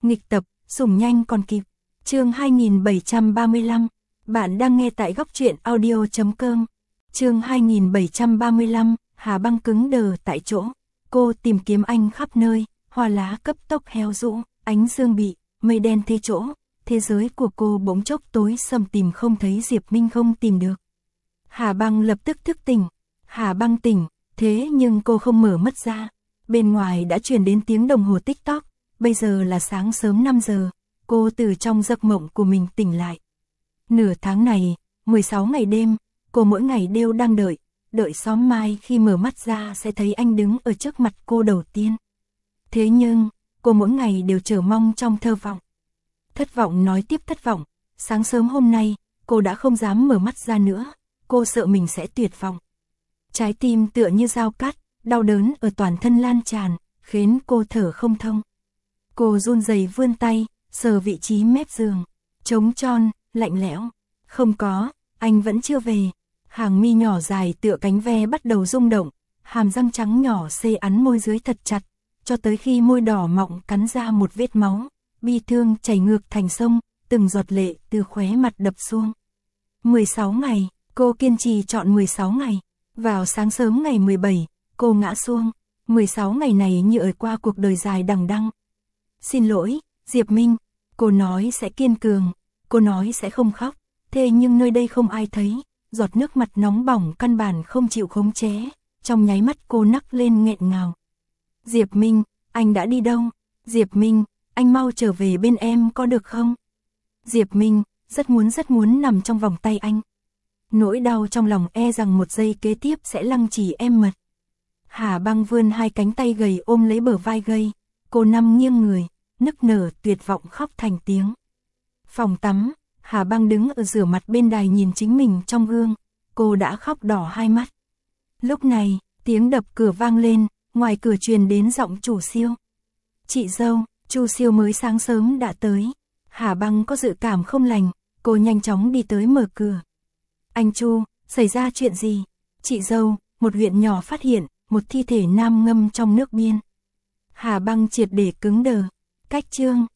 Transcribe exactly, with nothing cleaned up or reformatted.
Nghịch tập, sủng nhanh còn kịp. Chương hai nghìn bảy trăm ba mươi lăm. Bạn đang nghe tại góc truyện audio chấm com. Chương hai nghìn bảy trăm ba mươi lăm, Hà Băng cứng đờ tại chỗ. Cô tìm kiếm anh khắp nơi, hoa lá cấp tốc héo rũ, ánh dương bị mây đen thế chỗ, thế giới của cô bỗng chốc tối sầm, tìm không thấy Diệp Minh, không tìm được. Hà Băng lập tức thức tỉnh. Hà Băng tỉnh, thế nhưng cô không mở mắt ra. Bên ngoài đã truyền đến tiếng đồng hồ TikTok, bây giờ là sáng sớm năm giờ, cô từ trong giấc mộng của mình tỉnh lại. Nửa tháng này, mười sáu ngày đêm, cô mỗi ngày đều đang đợi, đợi xóm mai khi mở mắt ra sẽ thấy anh đứng ở trước mặt cô đầu tiên. Thế nhưng, cô mỗi ngày đều chờ mong trong thơ vọng. Thất vọng nói tiếp thất vọng, sáng sớm hôm nay, cô đã không dám mở mắt ra nữa, cô sợ mình sẽ tuyệt vọng. Trái tim tựa như dao cắt, đau đớn ở toàn thân lan tràn, khiến cô thở không thông. Cô run rẩy vươn tay, sờ vị trí mép giường, trống tròn, lạnh lẽo. Không có, anh vẫn chưa về. Hàng mi nhỏ dài tựa cánh ve bắt đầu rung động, hàm răng trắng nhỏ xê ắn môi dưới thật chặt, cho tới khi môi đỏ mọng cắn ra một vết máu, bi thương chảy ngược thành sông, từng giọt lệ từ khóe mặt đập xuống. mười sáu ngày, cô kiên trì chọn mười sáu ngày. Vào sáng sớm ngày mười bảy, cô ngã xuông. mười sáu ngày này như ở qua cuộc đời dài đằng đẵng. Xin lỗi, Diệp Minh, cô nói sẽ kiên cường, cô nói sẽ không khóc, thế nhưng nơi đây không ai thấy, giọt nước mặt nóng bỏng căn bản không chịu khống chế, trong nháy mắt cô nấc lên nghẹn ngào. Diệp Minh, anh đã đi đâu? Diệp Minh, anh mau trở về bên em có được không? Diệp Minh, rất muốn rất muốn nằm trong vòng tay anh. Nỗi đau trong lòng e rằng một giây kế tiếp sẽ lăng trì em mật. Hà Băng vươn hai cánh tay gầy ôm lấy bờ vai gầy, cô nằm nghiêng người, nức nở tuyệt vọng khóc thành tiếng. Phòng tắm, Hà Băng đứng ở rửa mặt bên đài nhìn chính mình trong gương, cô đã khóc đỏ hai mắt. Lúc này, tiếng đập cửa vang lên, ngoài cửa truyền đến giọng chủ Siêu. Chị dâu, Chu Siêu mới sáng sớm đã tới. Hà Băng có dự cảm không lành, cô nhanh chóng đi tới mở cửa. Anh Chu, xảy ra chuyện gì? Chị dâu, một huyện nhỏ phát hiện một thi thể nam ngâm trong nước biên. Hà Băng triệt để cứng đờ. Cách chương